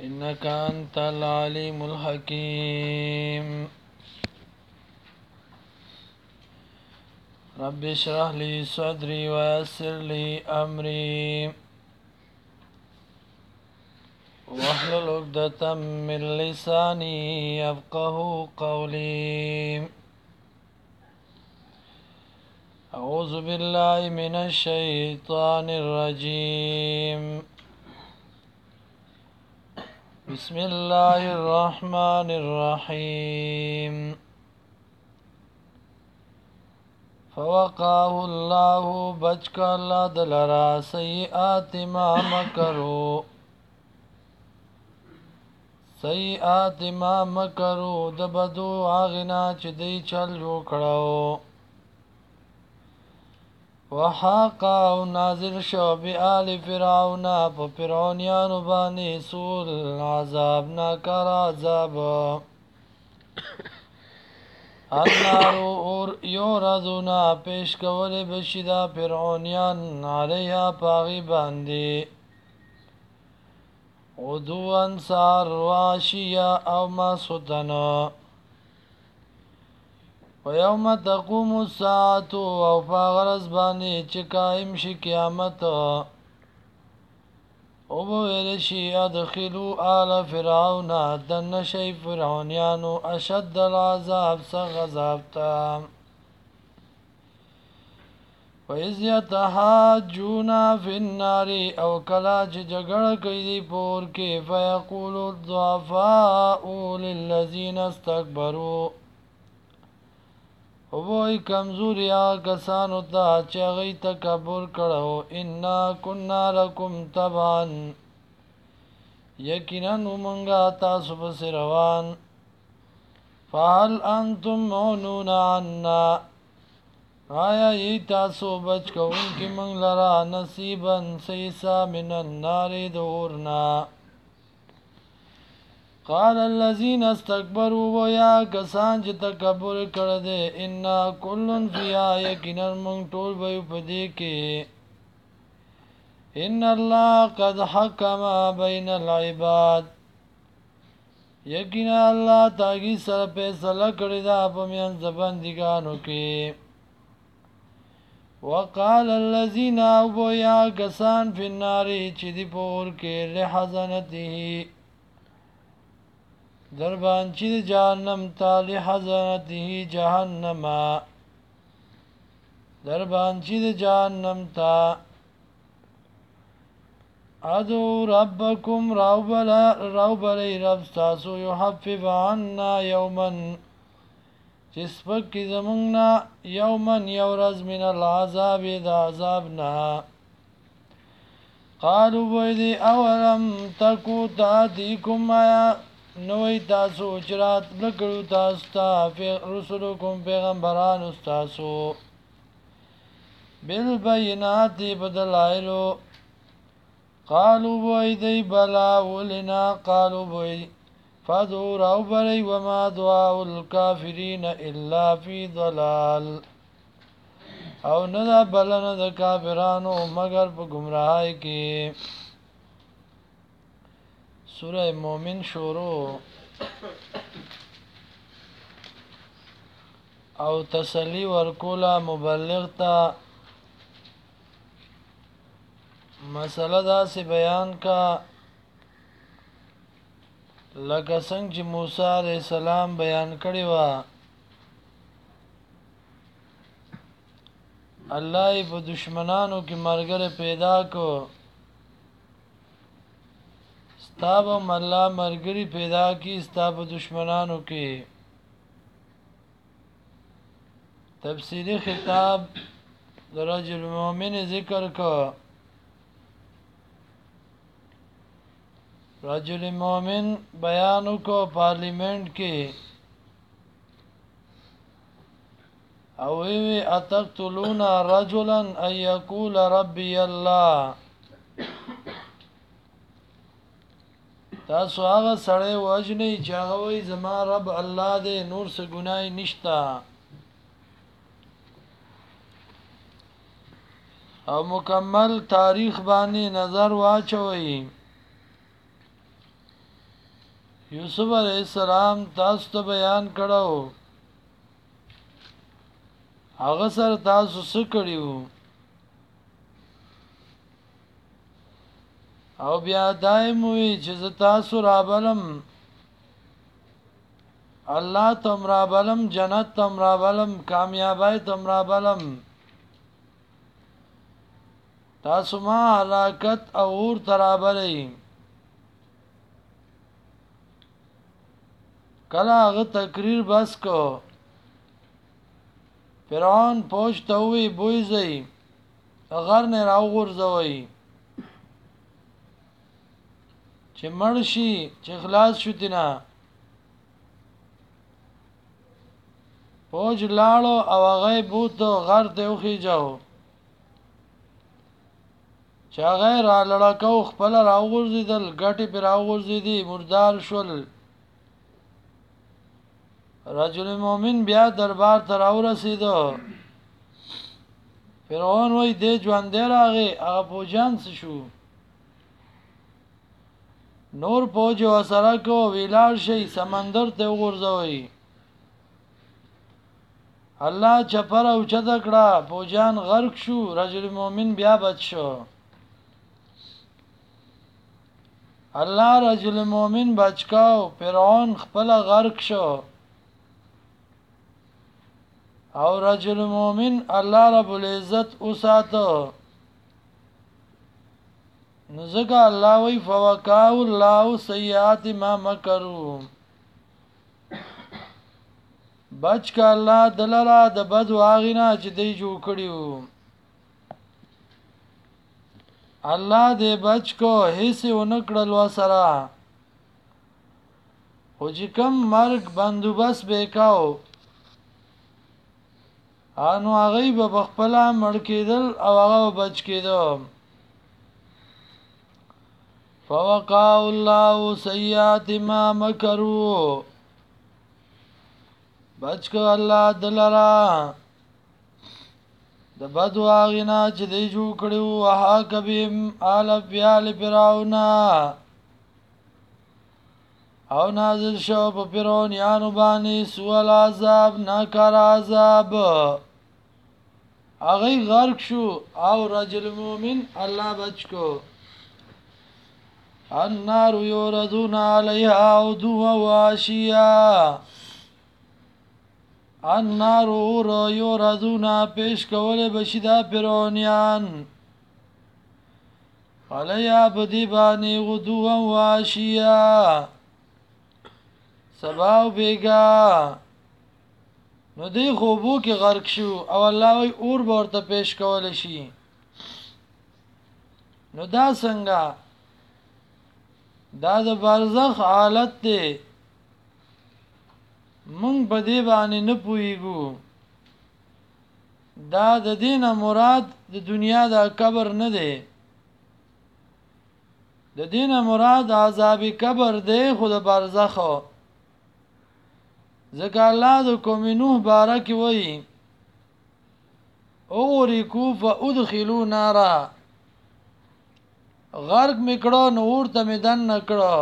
إنك أنت العليم الحكيم رب اشرح لي صدري ويسر لي أمري واحلل عقدة من لساني يفقه قولي أعوذ بالله من الشيطان الرجيم بسم الله الرحمن الرحيم فوقاه الله بچك الله دلرا سيئات ما مكروا سیئات ما مکرو د بدو آغنا چې دی چل جو کړو وحاقا او نازل شو بی آل فرعون په فرعونیانو باندې سول عذاب ناکار عذاب النارو اور یوردونا پیش کولی بشیدا فرعونیان علیها پاغی باندې غدوان سار واشیا او ما سدنا ويوم تقوم الساعة او فاغرز بانی چه قائم شي قیامت او بویرشی ادخلو آل فرعون دن شی فرعونیانو اشد العذاب سغ عذابتا وَإِذْ يَتَحَاجُّونَ فِي النَّارِ او کلا چې جګړه کوي دی پور کې فَيَقُولُ الضُّعَفَاءُ لِلَّذِينَ اسْتَكْبَرُوا وای کمزوري کسانو ته چې هغه تکبر کړو انا كنا لكم تبعا یقینا موږ تاسو په روان فهل انتم مغنون عنا آیا ای تاسو بچ کوونکي موږ لرا نصیبا سیسا من النار دورنا قال الذين استكبروا ويا کسان چې تکبر کړه دې ان كل فيها یقینا موږ ټول به په دې کې ان الله قد حكم بين العباد یقینا الله تاګي سره فیصله کړی دا په میان بندګانو کې وقال الذين ويا کسان فی النار چې دی پور کې لحزنته دربانچی جهنم تالی حزنته جهنم دربانچی جهنم تا ادو ربکم روبلی رب ستاسو یحفف عنا یوما چسپک کی زمونگنا یوما یورز من العذاب دا عذابنا قالو بویدی اولم تکو تاتیکم آیا نوی تاسو چرات لکړو تاسو ته رسولکم پیغمبران تاسو بالبينات بدلائلو قالوا بويدي بلا ولنا قالوا بوي فدور او بري وما دعاء الكافرين الا في ضلال او ندا بلن د کافرانو مگر په گمراهی کې سورہ مومن شروع او تسلی ورکولا مبلغ تا مسله دا سی بیان کا لکه څنګه چې موسی علیہ السلام بیان کړی و الله په دشمنانو کې مرګره پیدا کو ستاب الله مرګري پیدا کی ستاب دشمنانو کې تفسیری خطاب رجل مومن ذکر کو رجل مومن بیانو کو پارلیمنٹ کې او وی اتقتلون رجلا ان يقول ربي الله تاسو هغه سړی وجنی چې هغه وی زما رب الله دې نور څه ګناي نشتا او مکمل تاریخ باندې نظر واچوي یوسف علیہ السلام تاسو ته بیان کړو هغه سره تاسو څه کړیو او بیا دایموي چې تاسو رابلم الله تم رابلم جنت تم رابلم کامیابی تم رابلم تاسو ما حلاکت او اور ترابلی کله هغه تقریر بس کو فرعون پوښتنه وی بوځي غر نه راو غورځوي چې مرشي چې خلاص شو تینا پوج لاړو او هغه بوته غر ته وخی جاو چې هغه را لړکاو خپل راو غورځیدل ګټي پر راو غورځیدي مردار شول رجل مومن بیا دربار ته راو رسیدو فرعون وای دې ژوند دی راغی هغه پوجان شو نور پوج وسره کو ویلار شي سمندر ته وغورځوي الله چپر او چدکړه پوجان غرق شو رجل مومن بیا بچ شو الله رجل مومن بچکاو فرعون خپل غرق شو او رجل مومن الله رب العزت اوساتو نزګه الله وی فوقاو الله سیئات ما مکروا بچ کا الله دلرا د بد واغینا چې دی جوړ کړیو الله دې بچ کو هیڅ ونکړل وسره خو چې کم مرګ بندوبس وکاو انو هغه به خپل مړ کېدل او هغه بچ کېدو فوقاو الله سیئات ما مکروا بچ کو الله دلرا د بدو اغینا چې دی جوړ کړو ها کبیم آل بیال فرعون او نازل شو په فرعون یانو باندې سوال عذاب ناکار عذاب هغه غرق شو او رجل مومن الله بچ کو النار یوردون علیها عدوا واشیا النار اور یوردون پیش کول بشدا فرعونیان علیا بدی بانی غدوا واشیا سباو بیگا نو دی خوبو کې غرق شو او الله وی اور ورته پیش کول شي نو دا څنګه دا د برزخ حالت دی مونږ په دې باندې نه پوهیږو دا د دینه مراد د دنیا د قبر نه دی د دینه مراد عذاب قبر دی خو د برزخ ځکه الله د قوم نوح بارک وایي اورکو فادخلوا نارا غرق میکړو نور ته میدان نکړو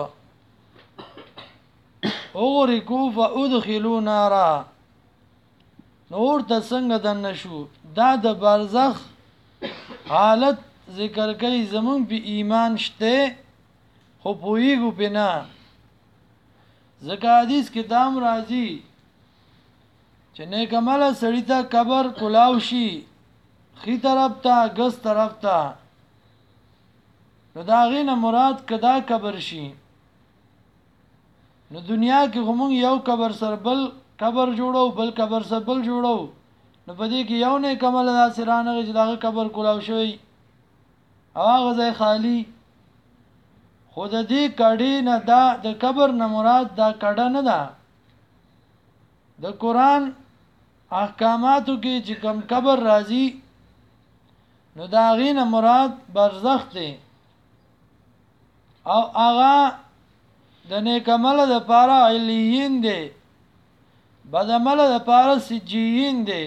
اورکو فادخلوا نارا نور ته څنګه دن شو دا د برزخ حالت ذکر کوي زمون په ایمان شته خو پویګو پنا ځکه حدیث کې دام راځي چې نیک عمل سړی ته قبر کلاو شي خي طرف ته ګس طرف ته نو دا غینه مراد کدا قبر شي نو دنیا کې هم یو قبر سر بل قبر جوړو بل قبر سر بل جوړو نو پدې کې یو نه کمل دا سرانه چې دا قبر کلاو شوی هغه ځای خالی خود دې کډی نه دا د قبر نه مراد دا کډه نه ده د قران احکاماتو کې چې کوم قبر راځي نو دا غینه مراد برزخ دی او هغه د نیک عمل د پاره علیین دی بد عمل د پاره سجیین دی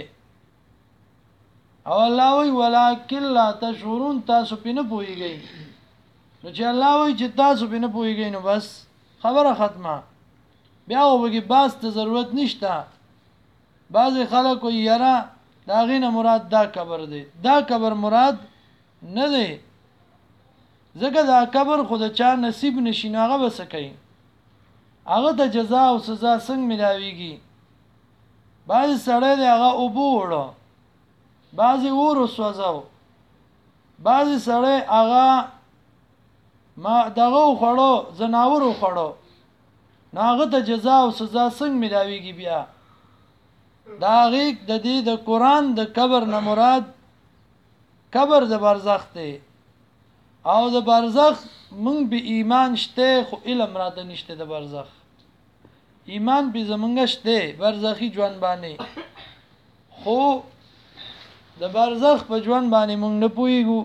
او الله وی ولکن لا تشعرون تاسو پینې پويږئ نو چې الله وی چې تاسو پینې پويږئ نو بس خبره ختمه بیا وګي باس ته ضرورت نشته بعضی خلک وي یاره دا غینه مراد دا قبر دی دا قبر مراد نه دی ځکه دا قبر خود چا نصیب نشي هغه بس کوي هغه ته جزاء او سزا څنګه ملاويږي بعضی سړی دی هغه اوبو وړو بعضی ور وسوځاو بعضی سړی هغه ما دغه خړو زناور خړو ناغه ته جزاء او سزا څنګه ملاويږي بیا دا غیق د دې د قران د قبر نه مراد قبر د برزخ دی او د برزخ مونږ به ایمان شته خو علم راته نشته د برزخ ایمان به زمونږ شته برزخی ژوند باندې خو د برزخ په ژوند باندې مونږ نه پويګو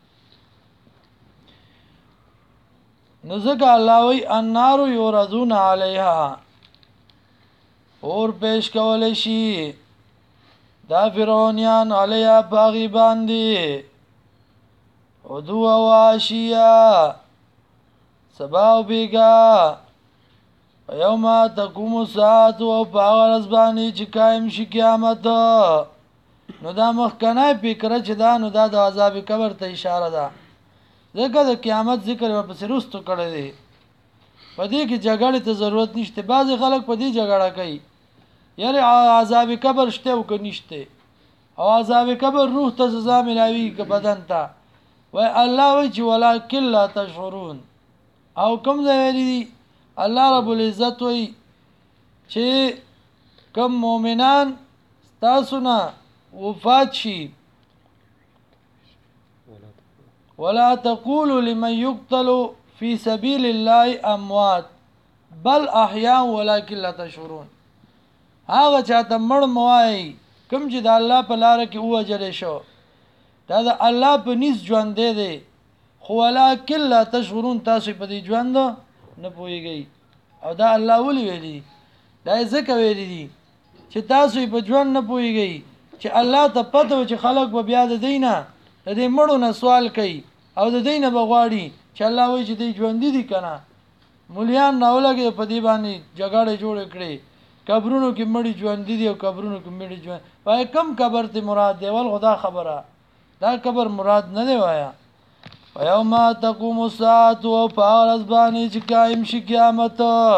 نو ځکه الله وی النار یورزون علیها اور پیش کول شي دا فرعونیان علیا باغی باندې او دو واشیا سبا او بیگا یوم تقوم الساعه او باغرز باندې چې قائم شي قیامت نو دا مخکنه فکر چې دا نو دا د عذاب قبر ته اشاره ده ځکه د قیامت ذکر په سرستو کړی دی په دې کې جګړې ته ضرورت نشته بعضی خلک په دې جګړه کوي یعنی عذاب قبر شته او که نشته او عذاب قبر روح ته سزا ملاوي که بدن ته وای الله وی چې ولکن لا تشعرون او کوم ځای دی الله رب العزت وی چې کوم مؤمنان تاسو نه وفات شي ولا تقولوا لمن يقتل في سبيل الله اموات بل احياء ولكن لا تشعرون هغه چاته مړ موای کوم چې د الله په لار کې وجل شو دا د الله په نس ژوند دی خو ولکن لا تشعرون تاسو په دې ژوند نه پويږئ او دا الله ولي ویلي دا ځکه ویلي دي چې تاسو په ژوند نه پويږئ چې الله ته پته و چې خلک به بیا د دینه د دې مړو نه سوال کوي او د دینه بغواړي چې الله وایي چې دې ژوند دي کنه مولیان ناولګي په دې باندې جګړه جوړ کړي قبرونو کې مړي ژوند دي او قبرونو کې مړي ژوند وای کم قبر ته مراد دی ول خدا خبره دا قبر مراد نه دی وایا ويوم تقوم الساعه او فارز باندې چې قائم شي قیامت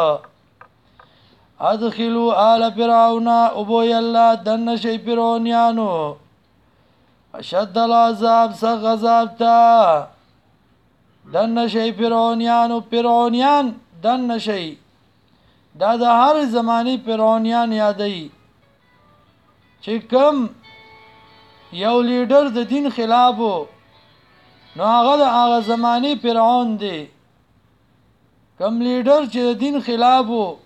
ادخلوا آل فرعون او بو الله دن شي فرعونانو اشد العذاب سغذاب تا دن شي فرعونان دن شي دا د هر زماني فرعونان یادای چې کوم یو لیډر د دین خلاف نو هغه د هغه زماني فرعون دی کوم لیډر چې د دین خلاف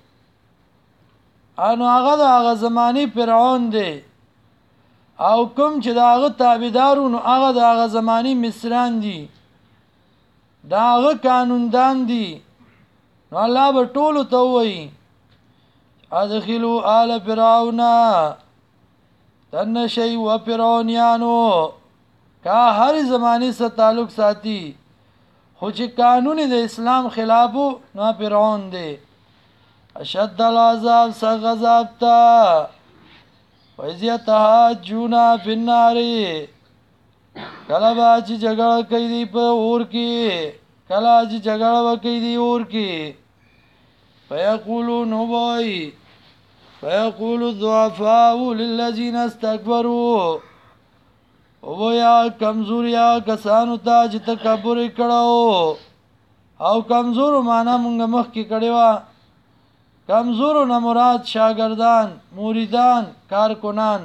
انو هغه د هغه زماني فرعون دی او کوم چې د هغه تابعدارونو هغه د هغه زماني مصران دي دا هغه قانوندان دي نو الله به ټول ته وایي ادخلوا آل فرعون تن شی و فرعونانو کا هر زمانه سره تعلق ساتي خو چې قانون د اسلام خلافو نو فرعون دی اشد العذاب سغذاب تا وزیتها جونا فی النار کله با چې جګړه کوي دی په اور کې کله چې جګړه کوي دی اور کې فیقولون وای فیقول الضعفاء للذین استكبروا او یا کمزوریا کسانو ته چې تکبر کړو او کمزور معنا مونږ مخ کې کړیوا کمزور نه مراد شاګردان مریدان کارکنان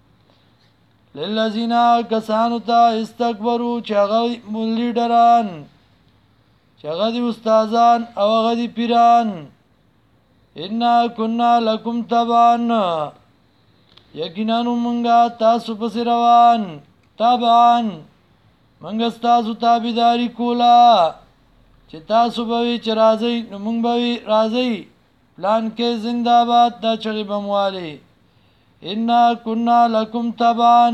للذین کسانو ته استكبروا چې هغه لیډران چې هغه دي استادان او هغه دي پیران ان كنا لكم تبعا یقینا مونږه تاسو پس روان تبعا مونږه تاسو تابعداري کولا چې تاسو به چې راځي نو مونږ به راځي پلان کې زنده باد دا چغي بموالي ان كنا لكم تبعا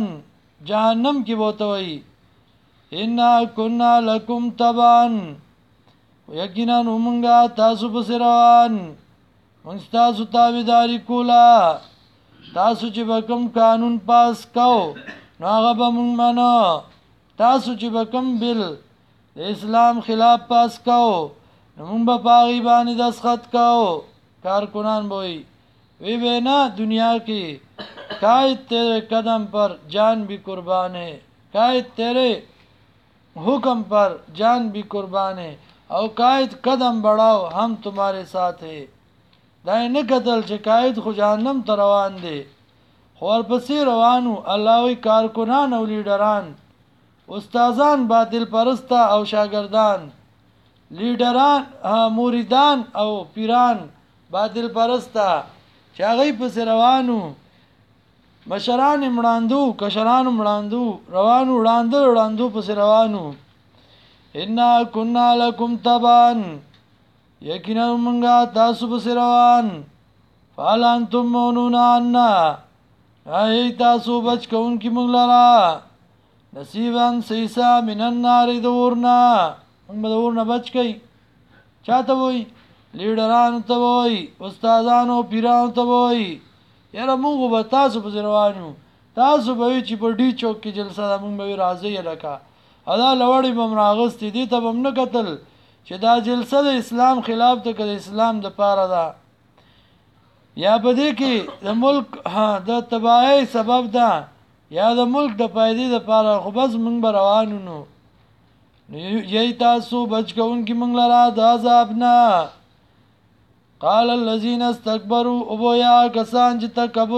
جهنم کې بوته وي ان كنا لكم تبعا یقینا موږ تاسو پسې روان موږ تاسو تابعداري کوله تاسو چې به کوم قانون پاس کو نو هغه به موږ منو تاسو چې به کوم بل د اسلام خلاف پاس کو نو موږ به په هغې باندې دستخط کو کارکنان به وی نه دنیا کی قائد تیرے قدم پر جان بھی قربان ہے قائد تیرے حکم پر جان بھی قربان ہے او قائد قدم بڑھاؤ ہم تمہارے ساتھ ہے دا نه قتل چې قائد خو جهنم ته روان دی خو ورپسې روانو الله وی کارکنان او لیډران استادان باطل پرسته او شاگردان لیډران مریدان او پیران باطل پرسته چې هغه پسې روانو مشران مړاندو کشران مړاندو روانو وړاندو پسې روانو ان كنا لكم تبان یقینا موږ تاسو پسې روان فهل انتم مؤمنون عنا ای تاسو بچ کوونکي موږ لرا نصیبا سیسا من النار دورنا موږ به دورنا بچ کوي چاته وای لیډرانو ته وای استادانو پیرانو ته وای یاره موږ به تاسو پسې روانو تاسو به چې په ډي چوک کې جلسه ده موږ به راځي لکه ادا لوړې بم راغستې دي ته بم نه قتل چې دا جلسه د اسلام خلاف ته کړي اسلام د پاره ده یا بده کې د ملک د تباہی سبب ده یا د ملک د فائدې د پاره خو بس موږ به روانو نو یی تاسو بچ کوونکي موږ لرا د عذاب نه قال الذين استكبروا ابویا کسان چې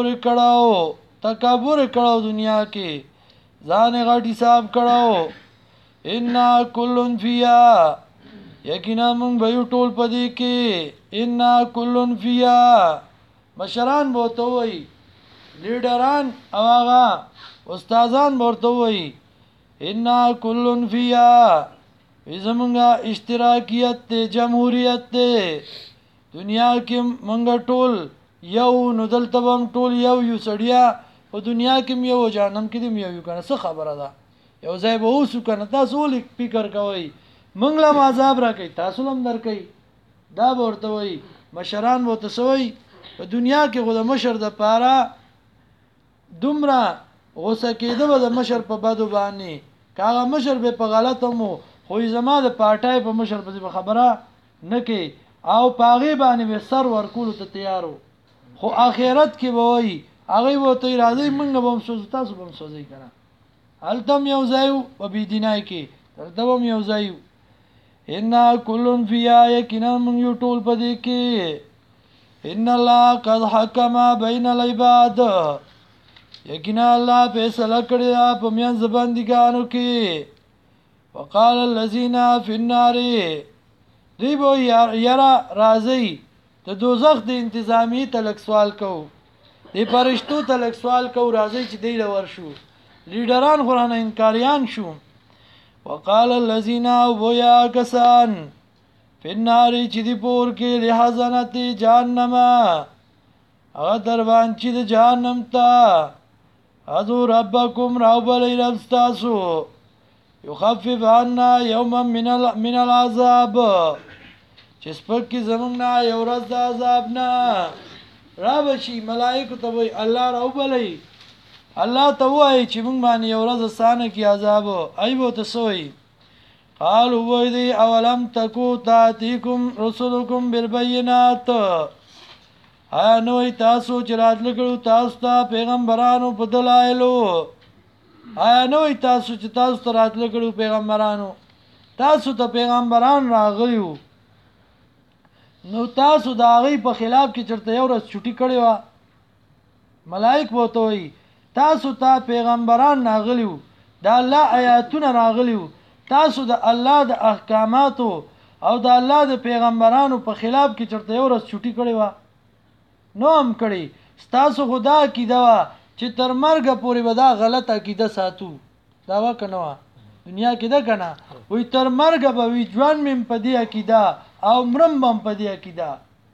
تکبر کړو دنیا کې ځان غټ حساب کړو ان کلن فیا یقینا موږ به ټول پدې کې ان کلن فیا مشران بوته وي لیډران او هغه استادان ورته وي ان کلن فیا زمونږه اشتراکیت ته جمهوریت ته دنیا کې موږ ټول یو نو دلته هم ټول یو سړیا په دنیا کې یو جهنم کې یو کنه څه خبره ده یو ځای به اوسو کنه تاسو ولې فکر کوئ موږ له عذاب راکې تاسو هم درکې دا ورته وای مشران وو تسوي په دنیا کې غو د مشر د پاره دومره غوسه کېده د مشر په بدو باندې کاغه مشر به په غلطه مو خو زما د پارټای په مشر په خبره نه کې او پاغي باندې به سر ورکول ته تیارو خو اخرت کې به وای هغه وو ته راځي موږ به هم سوز تاسو به هم سوزي کنه التم یو ځایو په بی دینای کې ترته هم یو ځایو ان کلن فیا یقینا من یو ټول پدې کې ان الله قد حکم بین العباد یقینا الله فیصله کړی په میان زبندګانو کې وقال الذين في النار دی بو یرا راځي د دوزخ د انتظامی تلک سوال کو دی پرشتو تلک سوال کو راځي چې دی لور شو لیډران قران انکاریان شو وقال الذين ويا كسان في النار چې دی پور کې لحظنت جهنم هغه دروان چې د جهنم ته اذو ربکم رب الرستاسو يخفف عنا يوما من العذاب چې سپک زمونږه یو ورځ د عذاب نه را بشي ملائکه ته وي الله راوبلي الله ته وایي چې موږ باندې یو ورځ سانه کې عذاب ایبو ته سوی قالوا ويدي اولم تکو تاتيكم رسلكم بالبينات نو تاسو چې راتلګلو تاسو ته پیغمبرانو په دلایلو نو تاسو چې تاسو ته راتلګلو پیغمبرانو تاسو ته پیغمبران راغلیو نو تاسو دا غي په خلاف کې چرته یو ورځ چټي کړی و ملائک وته وي تاسو ته پیغمبران راغلیو دا الله آیاتونه راغلیو تاسو د الله د احکاماتو او د الله د پیغمبرانو په خلاف کې چرته یو ورځ چټي کړی و نو هم کړی تاسو خدا عقیده وا چې تر مرګ پورې به دا غلط عقیده ساتو دا وکنه دنیا کې دا کنه وې تر مرګ به وی ځوان مم په دې عقیده او مرم بم په دې عقیده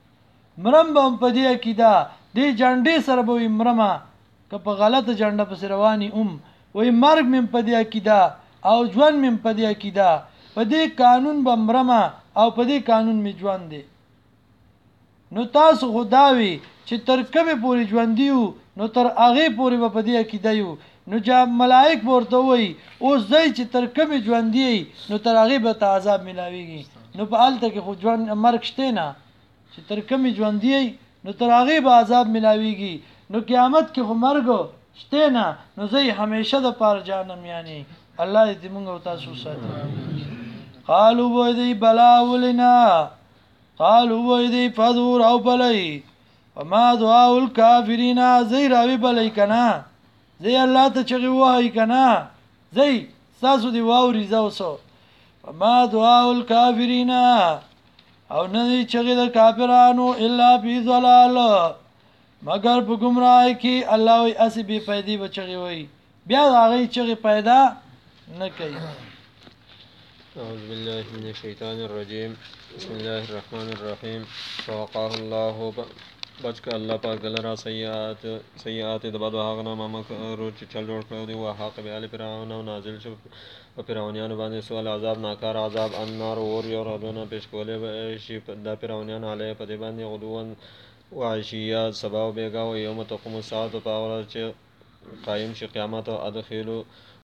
دې جنډې سره به مرمه که په غلطه جنډه په رواني وې مرګ مم په دې عقیده او ځوان مم په دې عقیده په دې قانون به مرمه او په دې قانون می ژوند دی نو تاسو خداوي چې تر کومه پورې ژوند دیو نو تر هغه پورې په دې عقیده یو نو چې ملائک ورته وای اوس ځای چې تر کومه ژوند دی نو تر هغه به عذاب ملاويږي نو په الته کې خو ژوند مرګ شته نه چې تر کومه ژوند دی نو تر هغه به عذاب ملاويږي نو قیامت کې خو مرګ شته نه نو زه همیشه د پاره جانم یعنی الله دې موږ او تاسو ساتي قالوا وذي بلا ولنا قالوا وذي فذور او بلي وما دعاء الكافرين زي راوي بلي کنا زي الله ته چغي وای کنا زي تاسو دی واوري زوسو وما دعاء الكافرين او نه چغي د کافرانو الا في ضلال مگر په گمراهی کې الله وي اسی به پیدا بچغي وي بیا هغه چغي پیدا نه کوي أعوذ بالله من الشيطان الرجيم بسم الله الرحمن الرحيم فوقاه الله بچ الله پاک دلرا سیئات د بعد هغه ما مکرو چې چل جوړ کړو دی او حق به ال فرعون او نازل شو په فرعونانو باندې سوال عذاب ناکار عذاب النار اور یو رادونه پیش کولې شي د فرعونانو علی په دې باندې غدوون وعشیا سبا بیگا و یوم تقوم الساعه په اول چې قائم شي قیامت او ادخلوا